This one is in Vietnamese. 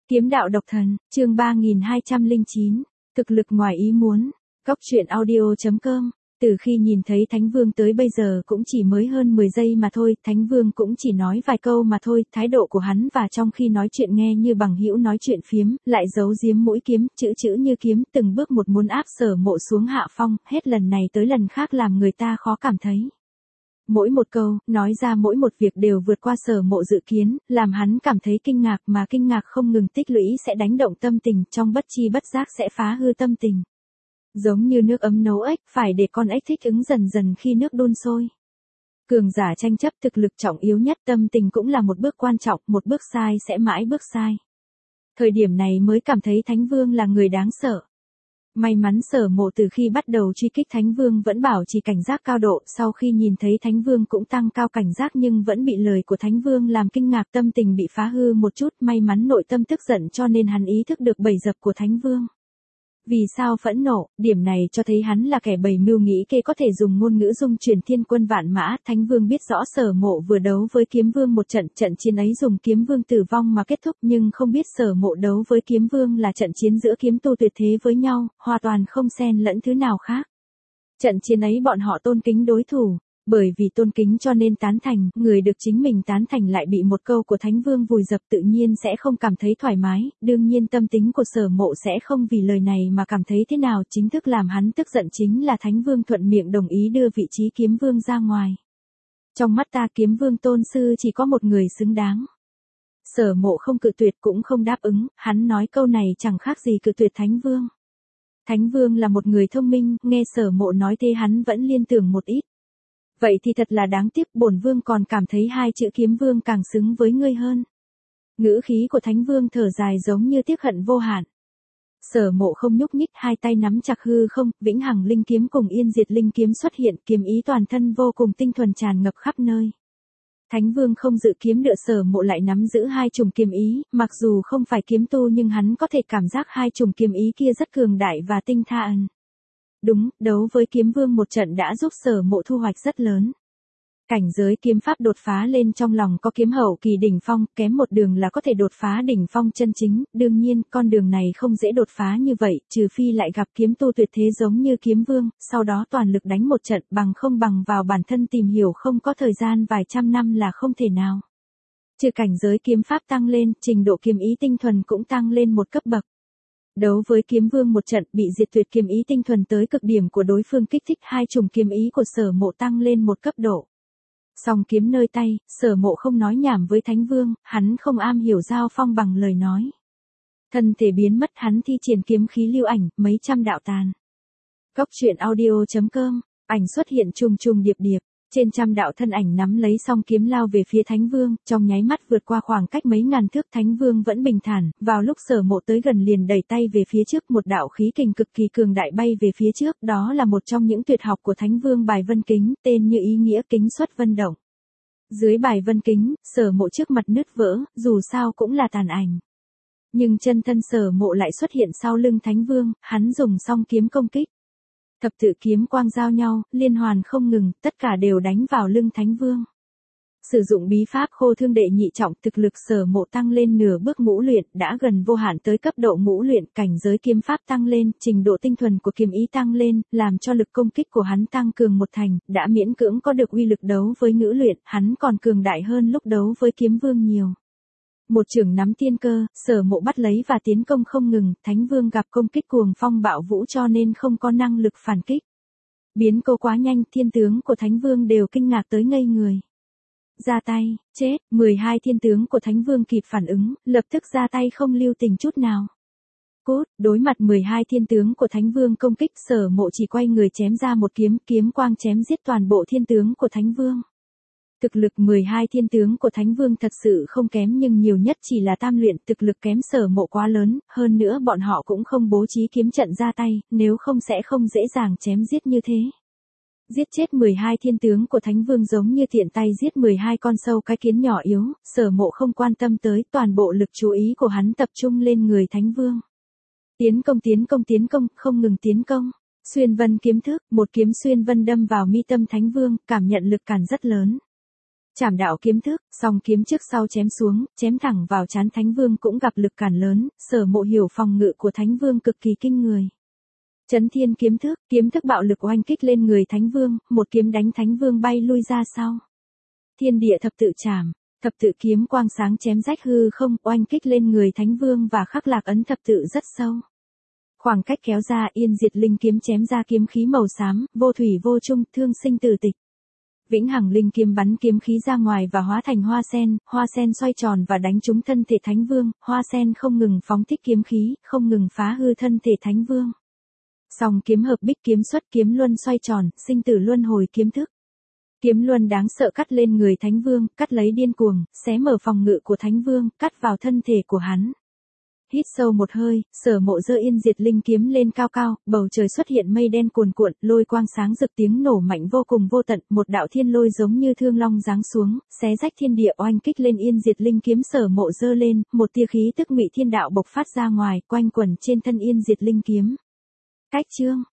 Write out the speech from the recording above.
Kiếm đạo độc thần, chương 3209, thực lực ngoài ý muốn. Cóc truyện audio.com. Từ khi nhìn thấy Thánh Vương tới bây giờ cũng chỉ mới hơn 10 giây mà thôi, Thánh Vương cũng chỉ nói vài câu mà thôi, thái độ của hắn và trong khi nói chuyện nghe như bằng hữu nói chuyện phiếm, lại giấu giếm mũi kiếm, chữ chữ như kiếm, từng bước một muốn áp Sở Mộ xuống hạ phong, hết lần này tới lần khác làm người ta khó cảm thấy. Mỗi một câu, nói ra mỗi một việc đều vượt qua Sở Mộ dự kiến, làm hắn cảm thấy kinh ngạc mà kinh ngạc không ngừng tích lũy sẽ đánh động tâm tình, trong bất chi bất giác sẽ phá hư tâm tình. Giống như nước ấm nấu ếch, phải để con ếch thích ứng dần dần khi nước đun sôi. Cường giả tranh chấp thực lực trọng yếu nhất, tâm tình cũng là một bước quan trọng, một bước sai sẽ mãi bước sai. Thời điểm này mới cảm thấy Thánh Vương là người đáng sợ. May mắn Sở Mộ từ khi bắt đầu truy kích Thánh Vương vẫn bảo trì cảnh giác cao độ, sau khi nhìn thấy Thánh Vương cũng tăng cao cảnh giác nhưng vẫn bị lời của Thánh Vương làm kinh ngạc, tâm tình bị phá hư một chút, may mắn nội tâm tức giận cho nên hắn ý thức được bẫy dập của Thánh Vương. Vì sao phẫn nộ, điểm này cho thấy hắn là kẻ bày mưu nghĩ kế, có thể dùng ngôn ngữ dung truyền thiên quân vạn mã. Thánh Vương biết rõ Sở Mộ vừa đấu với Kiếm Vương một trận, trận chiến ấy dùng Kiếm Vương tử vong mà kết thúc, nhưng không biết Sở Mộ đấu với Kiếm Vương là trận chiến giữa kiếm tu tuyệt thế với nhau, hoàn toàn không xen lẫn thứ nào khác. Trận chiến ấy bọn họ tôn kính đối thủ, bởi vì tôn kính cho nên tán thành, người được chính mình tán thành lại bị một câu của Thánh Vương vùi dập tự nhiên sẽ không cảm thấy thoải mái, đương nhiên tâm tính của Sở Mộ sẽ không vì lời này mà cảm thấy thế nào, chính thức làm hắn tức giận chính là Thánh Vương thuận miệng đồng ý đưa vị trí Kiếm Vương ra ngoài. Trong mắt ta Kiếm Vương tôn sư chỉ có một người xứng đáng. Sở Mộ không cự tuyệt cũng không đáp ứng, hắn nói câu này chẳng khác gì cự tuyệt Thánh Vương. Thánh Vương là một người thông minh, nghe Sở Mộ nói thế hắn vẫn liên tưởng một ít. Vậy thì thật là đáng tiếc, bổn vương còn cảm thấy hai chữ Kiếm Vương càng xứng với ngươi hơn. Ngữ khí của Thánh Vương thở dài giống như tiếc hận vô hạn. Sở Mộ không nhúc nhích, hai tay nắm chặt hư không, Vĩnh Hằng Linh Kiếm cùng Yên Diệt Linh Kiếm xuất hiện, kiếm ý toàn thân vô cùng tinh thuần tràn ngập khắp nơi. Thánh Vương không dự kiếm đựa, Sở Mộ lại nắm giữ hai chủng kiếm ý, mặc dù không phải kiếm tu nhưng hắn có thể cảm giác hai chủng kiếm ý kia rất cường đại và tinh than. Đúng, đấu với Kiếm Vương một trận đã giúp Sở Mộ thu hoạch rất lớn. Cảnh giới kiếm pháp đột phá lên, trong lòng có kiếm hậu kỳ đỉnh phong, kém một đường là có thể đột phá đỉnh phong chân chính, đương nhiên, con đường này không dễ đột phá như vậy, trừ phi lại gặp kiếm tu tuyệt thế giống như Kiếm Vương, sau đó toàn lực đánh một trận, bằng không bằng vào bản thân tìm hiểu không có thời gian vài trăm năm là không thể nào. Trừ cảnh giới kiếm pháp tăng lên, trình độ kiếm ý tinh thuần cũng tăng lên một cấp bậc. Đấu với Kiếm Vương một trận, bị diệt tuyệt kiếm ý tinh thuần tới cực điểm của đối phương kích thích hai chủng kiếm ý của Sở Mộ tăng lên một cấp độ. Song kiếm nơi tay, Sở Mộ không nói nhảm với Thánh Vương, hắn không am hiểu giao phong bằng lời nói. Thân thể biến mất, hắn thi triển kiếm khí lưu ảnh, mấy trăm đạo tàn. Cóc truyện audio.com, ảnh xuất hiện trùng trùng điệp điệp. Trên trăm đạo thân ảnh nắm lấy song kiếm lao về phía Thánh Vương, trong nháy mắt vượt qua khoảng cách mấy ngàn thước, Thánh Vương vẫn bình thản, vào lúc Sở Mộ tới gần liền đẩy tay về phía trước, một đạo khí kình cực kỳ cường đại bay về phía trước, đó là một trong những tuyệt học của Thánh Vương, bài vân kính, tên như ý nghĩa kính xuất vân động. Dưới bài vân kính, Sở Mộ trước mặt nứt vỡ, dù sao cũng là tàn ảnh. Nhưng chân thân Sở Mộ lại xuất hiện sau lưng Thánh Vương, hắn dùng song kiếm công kích. Thập tự kiếm quang giao nhau, liên hoàn không ngừng, tất cả đều đánh vào lưng Thánh Vương. Sử dụng bí pháp khô thương đệ nhị trọng, thực lực Sở Mộ tăng lên nửa bước ngũ luyện, đã gần vô hạn tới cấp độ ngũ luyện, cảnh giới kiếm pháp tăng lên, trình độ tinh thuần của kiếm ý tăng lên, làm cho lực công kích của hắn tăng cường một thành, đã miễn cưỡng có được uy lực đấu với ngũ luyện, hắn còn cường đại hơn lúc đấu với Kiếm Vương nhiều. Một chưởng nắm tiên cơ, Sở Mộ bắt lấy và tiến công không ngừng, Thánh Vương gặp công kích cuồng phong bạo vũ cho nên không có năng lực phản kích. Biến cố quá nhanh, thiên tướng của Thánh Vương đều kinh ngạc tới ngây người. Ra tay, chết, 12 thiên tướng của Thánh Vương kịp phản ứng, lập tức ra tay không lưu tình chút nào. Cút, đối mặt 12 thiên tướng của Thánh Vương công kích, Sở Mộ chỉ quay người chém ra một kiếm, kiếm quang chém giết toàn bộ thiên tướng của Thánh Vương. Thực lực 12 thiên tướng của Thánh Vương thật sự không kém nhưng nhiều nhất chỉ là tam luyện, thực lực kém Sở Mộ quá lớn, hơn nữa bọn họ cũng không bố trí kiếm trận ra tay, nếu không sẽ không dễ dàng chém giết như thế. Giết chết 12 thiên tướng của Thánh Vương giống như tiện tay giết 12 con sâu cái kiến nhỏ yếu, Sở Mộ không quan tâm tới, toàn bộ lực chú ý của hắn tập trung lên người Thánh Vương. Tiến công tiến công tiến công, không ngừng tiến công. Xuyên vân kiếm thức, một kiếm xuyên vân đâm vào mi tâm Thánh Vương, cảm nhận lực cản rất lớn. Trảm đạo kiếm thức, song kiếm trước sau chém xuống, chém thẳng vào trán Thánh Vương cũng gặp lực cản lớn, Sở Mộ hiểu phòng ngự của Thánh Vương cực kỳ kinh người. Chấn thiên kiếm thức bạo lực oanh kích lên người Thánh Vương, một kiếm đánh Thánh Vương bay lui ra sau. Thiên địa thập tự trảm, thập tự kiếm quang sáng chém rách hư không, oanh kích lên người Thánh Vương và khắc lạc ấn thập tự rất sâu. Khoảng cách kéo ra, Yên Diệt Linh kiếm chém ra kiếm khí màu xám, vô thủy vô chung, thương sinh tử tịch. Vĩnh Hằng Linh kiếm bắn kiếm khí ra ngoài và hóa thành hoa sen xoay tròn và đánh trúng thân thể Thánh Vương, hoa sen không ngừng phóng thích kiếm khí, không ngừng phá hư thân thể Thánh Vương. Song kiếm hợp bích kiếm xuất, kiếm luân xoay tròn, sinh tử luân hồi kiếm thức. Kiếm luân đáng sợ cắt lên người Thánh Vương, cắt lấy điên cuồng, xé mở phòng ngự của Thánh Vương, cắt vào thân thể của hắn. Hít sâu một hơi, Sở Mộ giơ Yên Diệt Linh kiếm lên cao cao, bầu trời xuất hiện mây đen cuồn cuộn, lôi quang sáng rực, tiếng nổ mạnh vô cùng vô tận, một đạo thiên lôi giống như thương long giáng xuống, xé rách thiên địa oanh kích lên Yên Diệt Linh kiếm. Sở Mộ giơ lên, một tia khí tức Ngụy Thiên đạo bộc phát ra ngoài, quanh quẩn trên thân Yên Diệt Linh kiếm. Cách chương